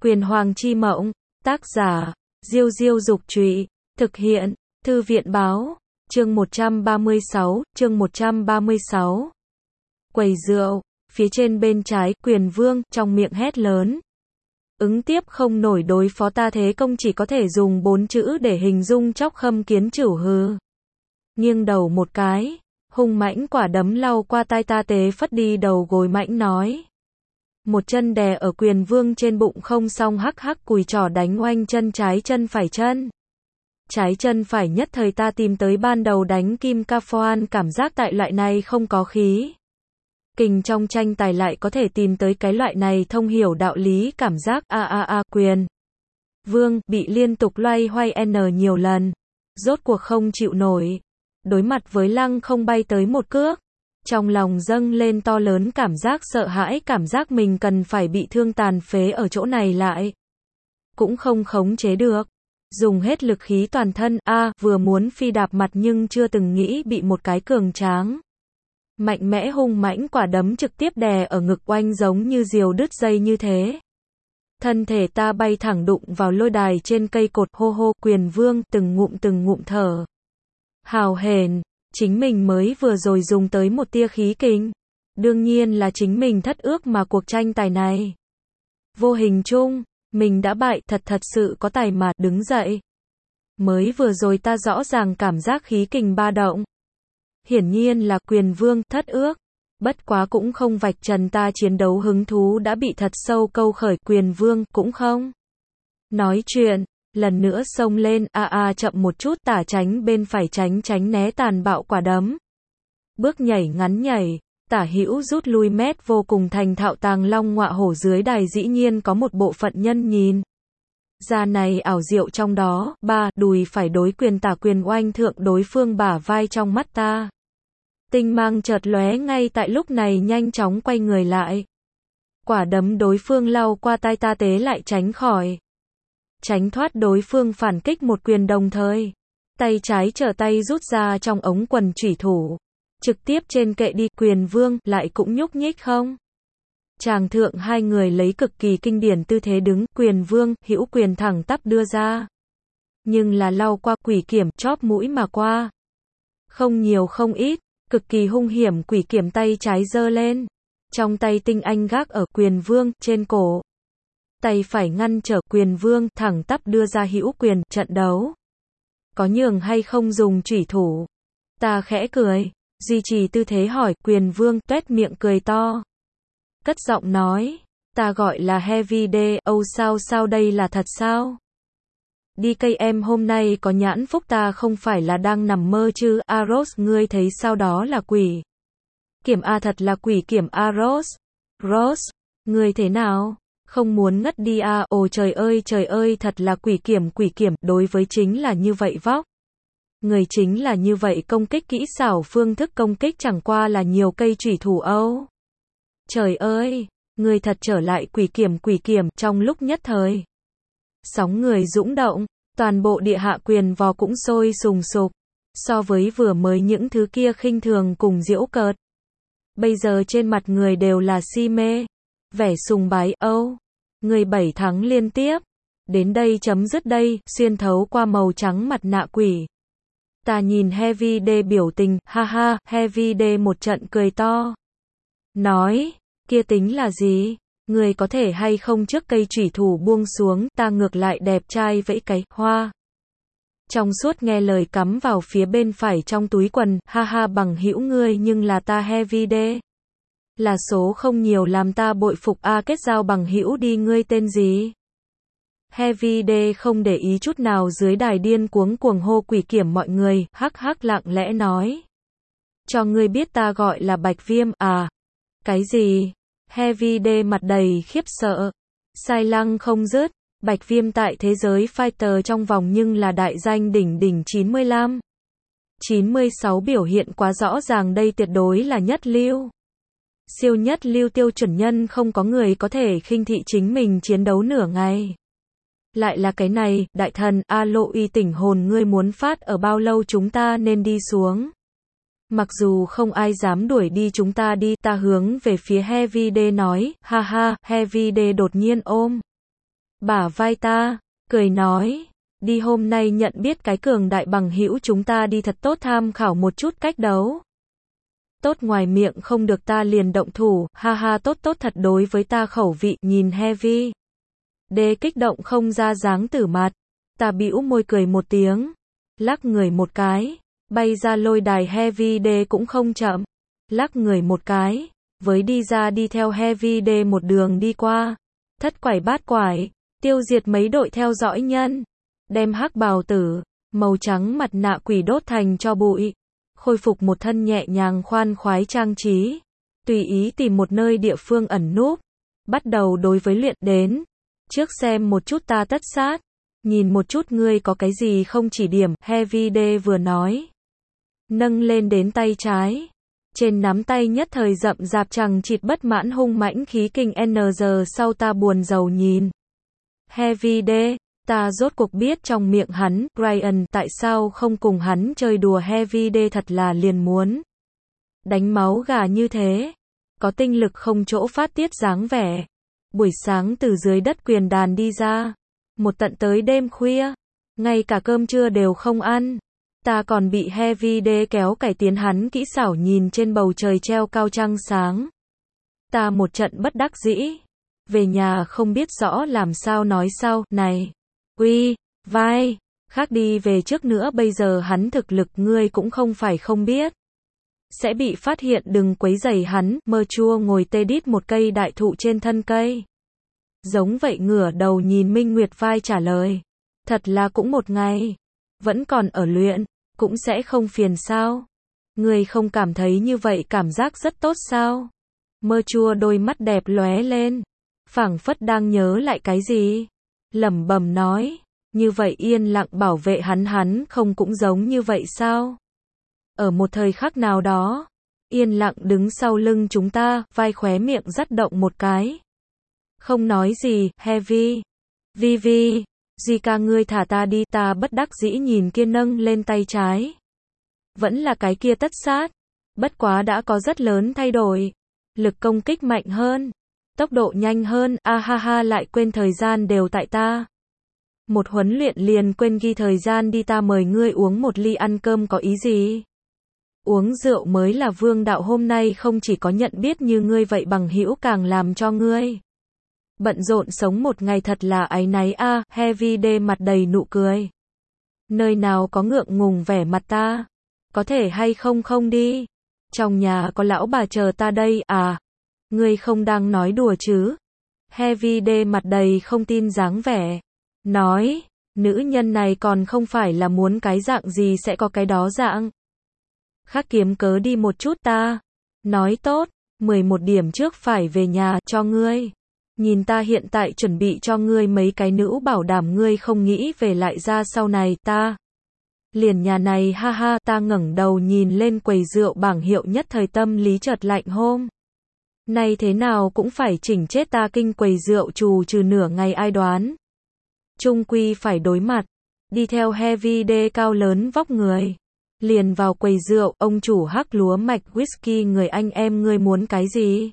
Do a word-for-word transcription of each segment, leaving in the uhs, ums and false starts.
Quyền Hoàng chi mộng, tác giả, Diêu Diêu Dục Trụy, thực hiện, Thư viện Báo, chương một trăm ba mươi sáu, chương một trăm ba mươi sáu. Quầy rượu, phía trên bên trái, Quyền Vương, trong miệng hét lớn. Ứng tiếp không nổi đối phó ta thế công chỉ có thể dùng bốn chữ để hình dung Chóc Khâm Kiến Chửu hừ. Nghiêng đầu một cái, hung mãnh quả đấm lau qua tai ta tế phất đi đầu gối mãnh nói. Một chân đè ở Quyền Vương trên bụng không xong hắc hắc cùi trỏ đánh oanh chân trái chân phải chân. Trái chân phải nhất thời ta tìm tới ban đầu đánh Kim Ca Phoan cảm giác tại loại này không có khí. Kình trong tranh tài lại có thể tìm tới cái loại này thông hiểu đạo lý cảm giác a a a Quyền Vương bị liên tục loay hoay n nhiều lần. Rốt cuộc không chịu nổi. Đối mặt với Lăng Không bay tới một cước. Trong lòng dâng lên to lớn cảm giác sợ hãi, cảm giác mình cần phải bị thương tàn phế ở chỗ này lại. Cũng không khống chế được. Dùng hết lực khí toàn thân, a vừa muốn phi đạp mặt nhưng chưa từng nghĩ bị một cái cường tráng. Mạnh mẽ hung mãnh quả đấm trực tiếp đè ở ngực oanh giống như diều đứt dây như thế. Thân thể ta bay thẳng đụng vào lôi đài trên cây cột hô hô Quyền Vương từng ngụm từng ngụm thở. Hào hển. Chính mình mới vừa rồi dùng tới một tia khí kình. Đương nhiên là chính mình thất ước mà cuộc tranh tài này. Vô hình chung, mình đã bại thật thật sự có tài mà đứng dậy. Mới vừa rồi ta rõ ràng cảm giác khí kình ba động. Hiển nhiên là Quyền Vương thất ước. Bất quá cũng không vạch trần ta chiến đấu hứng thú đã bị thật sâu câu khởi Quyền Vương cũng không. Nói chuyện. Lần nữa xông lên, a a chậm một chút tả tránh bên phải tránh tránh né tàn bạo quả đấm. Bước nhảy ngắn nhảy, tả hữu rút lui mét vô cùng thành thạo tàng long ngọa hổ dưới đài dĩ nhiên có một bộ phận nhân nhìn. Ra này ảo diệu trong đó, ba, đùi phải đối quyền tả quyền oanh thượng đối phương bả vai trong mắt ta. Tinh mang chợt lóe ngay tại lúc này nhanh chóng quay người lại. Quả đấm đối phương lau qua tai ta tế lại tránh khỏi. Tránh thoát đối phương phản kích một quyền đồng thời. Tay trái trở tay rút ra trong ống quần chủy thủ. Trực tiếp trên kệ đi Quyền Vương lại cũng nhúc nhích không. Tràng thượng hai người lấy cực kỳ kinh điển tư thế đứng. Quyền Vương hữu quyền thẳng tắp đưa ra. Nhưng là lau qua quỷ kiểm chóp mũi mà qua. Không nhiều không ít. Cực kỳ hung hiểm quỷ kiểm tay trái giơ lên. Trong tay tinh anh gác ở Quyền Vương trên cổ. Tay phải ngăn trở Quyền Vương thẳng tắp đưa ra hữu quyền trận đấu. Có nhường hay không dùng chủy thủ? Ta khẽ cười, duy trì tư thế hỏi Quyền Vương tuét miệng cười to. Cất giọng nói, ta gọi là Heavy D, âu sao sao đây là thật sao? Đi cây em hôm nay có nhãn phúc ta không phải là đang nằm mơ chứ, Aros ngươi thấy sao đó là quỷ. Kiểm A thật là quỷ kiểm Aros. Rose, ngươi thế nào? Không muốn ngất đi à, ồ trời ơi trời ơi thật là quỷ kiểm quỷ kiểm, đối với chính là như vậy vóc. Người chính là như vậy công kích kỹ xảo phương thức công kích chẳng qua là nhiều cây chủy thủ âu. Trời ơi, người thật trở lại quỷ kiểm quỷ kiểm trong lúc nhất thời. Sóng người dũng động, toàn bộ địa hạ quyền vò cũng sôi sùng sục. So với vừa mới những thứ kia khinh thường cùng giễu cợt. Bây giờ trên mặt người đều là si mê. Vẻ sùng bái âu. Người bảy thắng liên tiếp. Đến đây chấm dứt đây, xuyên thấu qua màu trắng mặt nạ quỷ. Ta nhìn Heavy D biểu tình, ha ha, Heavy D một trận cười to. Nói, kia tính là gì? Người có thể hay không trước cây chủy thủ buông xuống, ta ngược lại đẹp trai vẫy cái, hoa. Trong suốt nghe lời cắm vào phía bên phải trong túi quần, ha ha bằng hữu ngươi nhưng là ta Heavy D. Là số không nhiều làm ta bội phục a à, kết giao bằng hữu đi ngươi tên gì? Heavy D không để ý chút nào dưới đài điên cuống cuồng hô quỷ kiểm mọi người, hắc hắc lặng lẽ nói. Cho ngươi biết ta gọi là Bạch Viêm, à? Cái gì? Heavy D mặt đầy khiếp sợ. Sai lăng không dứt, Bạch Viêm tại thế giới fighter trong vòng nhưng là đại danh đỉnh đỉnh chín mươi lăm. chín mươi sáu biểu hiện quá rõ ràng đây tuyệt đối là nhất lưu. Siêu nhất lưu tiêu chuẩn nhân không có người có thể khinh thị chính mình chiến đấu nửa ngày. Lại là cái này, đại thần, alo y tỉnh hồn ngươi muốn phát ở bao lâu chúng ta nên đi xuống. Mặc dù không ai dám đuổi đi chúng ta đi, ta hướng về phía Heavy D nói, ha ha, Heavy D đột nhiên ôm bả vai ta, cười nói, đi hôm nay nhận biết cái cường đại bằng hữu chúng ta đi thật tốt tham khảo một chút cách đấu. Tốt ngoài miệng không được ta liền động thủ, ha ha tốt tốt thật đối với ta khẩu vị, nhìn Heavy Đê kích động không ra dáng tử mặt, ta bĩu môi cười một tiếng, lắc người một cái, bay ra lôi đài Heavy Đê cũng không chậm, lắc người một cái, với đi ra đi theo Heavy Đê một đường đi qua, thất quải bát quải, tiêu diệt mấy đội theo dõi nhân, đem hắc bào tử, màu trắng mặt nạ quỷ đốt thành cho bụi, khôi phục một thân nhẹ nhàng khoan khoái trang trí, tùy ý tìm một nơi địa phương ẩn núp, bắt đầu đối với luyện đến, trước xem một chút ta tất sát, nhìn một chút ngươi có cái gì không chỉ điểm, Heavy Đê vừa nói, nâng lên đến tay trái, trên nắm tay nhất thời rậm rạp chằng chịt bất mãn hung mãnh khí kinh N giờ sau ta buồn rầu nhìn. Heavy Đê, ta rốt cuộc biết trong miệng hắn, Ryan, tại sao không cùng hắn chơi đùa Heavy Đê thật là liền muốn. Đánh máu gà như thế, có tinh lực không chỗ phát tiết dáng vẻ. Buổi sáng từ dưới đất quyền đàn đi ra, một tận tới đêm khuya, ngay cả cơm trưa đều không ăn. Ta còn bị Heavy Đê kéo cải tiến hắn kỹ xảo nhìn trên bầu trời treo cao trăng sáng. Ta một trận bất đắc dĩ. Về nhà không biết rõ làm sao nói sao, này. Uy, vai, khác đi về trước nữa bây giờ hắn thực lực ngươi cũng không phải không biết. Sẽ bị phát hiện đừng quấy rầy hắn, mơ chua ngồi tê đít một cây đại thụ trên thân cây. Giống vậy ngửa đầu nhìn Minh Nguyệt vai trả lời. Thật là cũng một ngày. Vẫn còn ở luyện, cũng sẽ không phiền sao. Ngươi không cảm thấy như vậy cảm giác rất tốt sao? Mơ chua đôi mắt đẹp lóe lên. Phảng phất đang nhớ lại cái gì? Lẩm bẩm nói. Như vậy yên lặng bảo vệ hắn hắn không cũng giống như vậy sao? Ở một thời khắc nào đó, yên lặng đứng sau lưng chúng ta, vai khóe miệng dắt động một cái. Không nói gì, Heavy. Vi Vi, Zika ngươi thả ta đi, ta bất đắc dĩ nhìn kia nâng lên tay trái. Vẫn là cái kia tất sát. Bất quá đã có rất lớn thay đổi. Lực công kích mạnh hơn. Tốc độ nhanh hơn, a ha ha lại quên thời gian đều tại ta. Một huấn luyện liền quên ghi thời gian đi ta mời ngươi uống một ly ăn cơm có ý gì? Uống rượu mới là vương đạo hôm nay không chỉ có nhận biết như ngươi vậy bằng hữu càng làm cho ngươi. Bận rộn sống một ngày thật là áy náy a, à, Heavy Đê mặt đầy nụ cười. Nơi nào có ngượng ngùng vẻ mặt ta? Có thể hay không không đi? Trong nhà có lão bà chờ ta đây à? Ngươi không đang nói đùa chứ? Heavy Đê mặt đầy không tin dáng vẻ. Nói, nữ nhân này còn không phải là muốn cái dạng gì sẽ có cái đó dạng. Khác kiếm cớ đi một chút ta. Nói tốt, mười một điểm trước phải về nhà cho ngươi. Nhìn ta hiện tại chuẩn bị cho ngươi mấy cái nữ bảo đảm ngươi không nghĩ về lại ra sau này ta. Liền nhà này ha ha ta ngẩng đầu nhìn lên quầy rượu bảng hiệu nhất thời tâm lý chợt lạnh hôm. Nay thế nào cũng phải chỉnh chết ta kinh quầy rượu trù trừ nửa ngày ai đoán. Trung quy phải đối mặt. Đi theo Heavy Đê cao lớn vóc người. Liền vào quầy rượu, ông chủ hắc lúa mạch whisky người anh em ngươi muốn cái gì?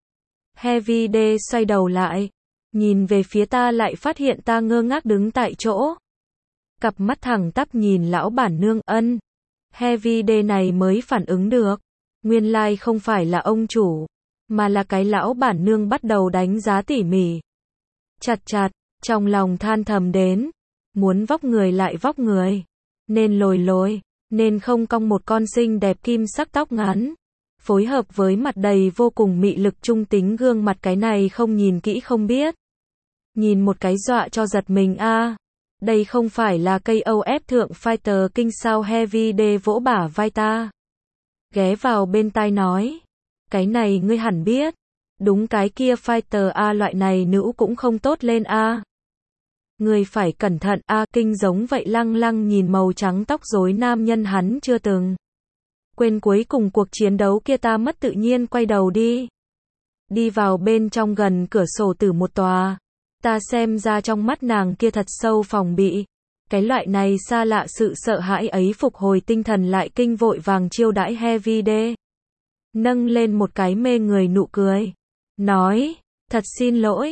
Heavy Đê xoay đầu lại. Nhìn về phía ta lại phát hiện ta ngơ ngác đứng tại chỗ. Cặp mắt thẳng tắp nhìn lão bản nương ân. Heavy Đê này mới phản ứng được. Nguyên lai like không phải là ông chủ. Mà là cái lão bản nương bắt đầu đánh giá tỉ mỉ. Chặt chặt, trong lòng than thầm đến. Muốn vóc người lại vóc người. Nên lồi lồi. Nên không cong một con xinh đẹp kim sắc tóc ngắn. Phối hợp với mặt đầy vô cùng mị lực trung tính gương mặt cái này không nhìn kỹ không biết. Nhìn một cái dọa cho giật mình a. À. Đây không phải là cây ô ép thượng fighter kinh sao Heavy Đê vỗ bả vai ta. Ghé vào bên tai nói. Cái này ngươi hẳn biết. Đúng cái kia fighter a loại này nữ cũng không tốt lên a. À. Ngươi phải cẩn thận a, à, kinh giống vậy lăng lăng nhìn màu trắng tóc rối nam nhân hắn chưa từng. Quên cuối cùng cuộc chiến đấu kia ta mất tự nhiên quay đầu đi. Đi vào bên trong gần cửa sổ tử một tòa. Ta xem ra trong mắt nàng kia thật sâu phòng bị. Cái loại này xa lạ sự sợ hãi ấy phục hồi tinh thần lại kinh vội vàng chiêu đãi Heavy Đê. Nâng lên một cái mê người nụ cười. Nói, thật xin lỗi.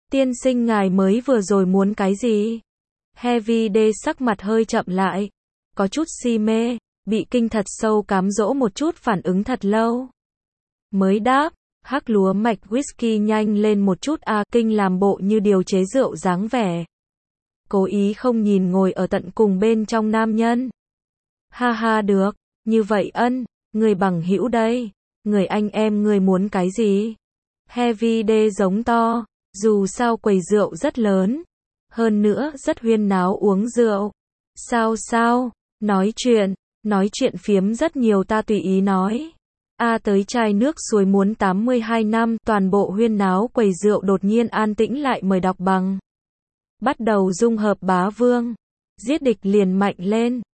Tiên sinh ngài mới vừa rồi muốn cái gì? Heavy D sắc mặt hơi chậm lại. Có chút si mê, bị kinh thật sâu cám dỗ một chút phản ứng thật lâu. Mới đáp, hắc lúa mạch whisky nhanh lên một chút a kinh làm bộ như điều chế rượu dáng vẻ. Cố ý không nhìn ngồi ở tận cùng bên trong nam nhân. Ha ha được, như vậy ân, người bằng hữu đây, người anh em người muốn cái gì? Heavy D giống to, dù sao quầy rượu rất lớn, hơn nữa rất huyên náo uống rượu. Sao sao, nói chuyện, nói chuyện phiếm rất nhiều ta tùy ý nói. A tới chai nước suối muốn tám mươi hai năm, toàn bộ huyên náo quầy rượu đột nhiên an tĩnh lại mời đọc bằng. Bắt đầu dung hợp bá vương, giết địch liền mạnh lên.